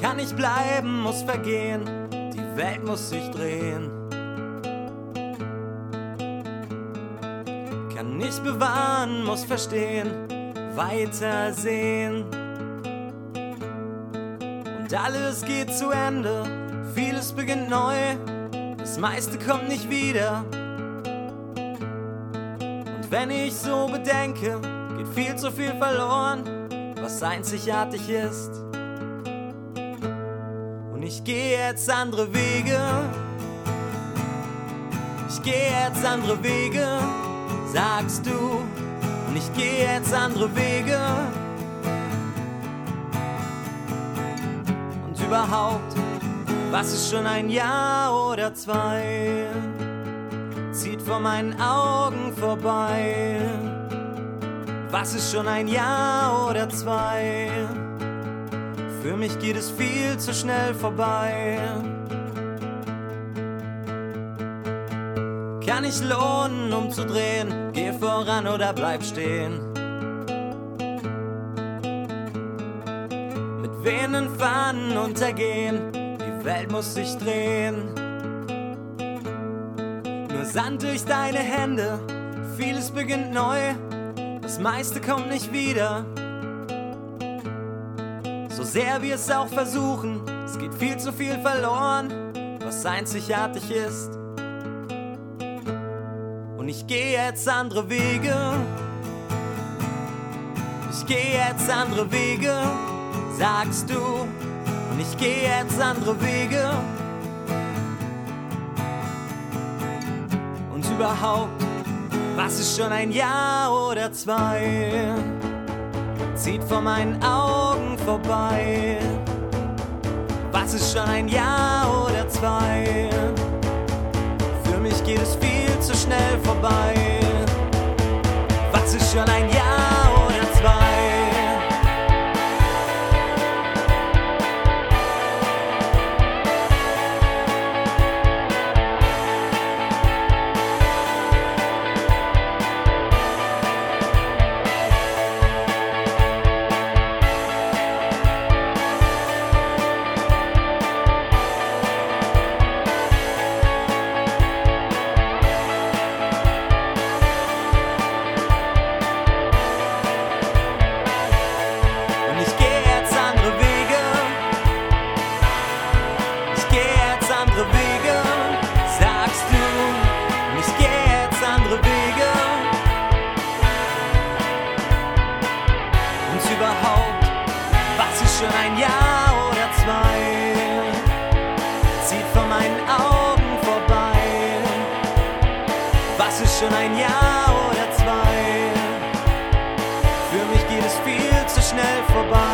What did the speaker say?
Kann nicht bleiben, muss vergehen, die Welt muss sich drehen. Kann nicht bewahren, muss verstehen, weitersehen. Und alles geht zu Ende, vieles beginnt neu, das meiste kommt nicht wieder. Und wenn ich so bedenke, geht viel zu viel verloren, was einzigartig ist. Und ich gehe jetzt andere Wege, ich gehe jetzt andere Wege, sagst du. Und ich gehe jetzt andere Wege. Und überhaupt, was ist schon ein Jahr oder zwei, zieht vor meinen Augen vorbei. Was ist schon ein Jahr oder zwei, für mich geht es viel zu schnell vorbei. Kann nicht lohnen, umzudrehen, geh voran oder bleib stehen. Mit wehenden Fahnen untergehen, die Welt muss sich drehen. Nur Sand durch deine Hände, vieles beginnt neu, das meiste kommt nicht wieder. So sehr wir es auch versuchen, es geht viel zu viel verloren, was einzigartig ist. Und ich gehe jetzt andere Wege, ich gehe jetzt andere Wege, sagst du. Und ich gehe jetzt andere Wege. Und überhaupt, was ist schon ein Jahr oder zwei, zieht vor meinen Augen vorbei. Was ist schon ein Jahr oder zwei, für mich geht es viel zu schnell vorbei. Was ist schon ein Jahr oder zwei? Überhaupt, was ist schon ein Jahr oder zwei, zieht vor meinen Augen vorbei. Was ist schon ein Jahr oder zwei, für mich geht es viel zu schnell vorbei.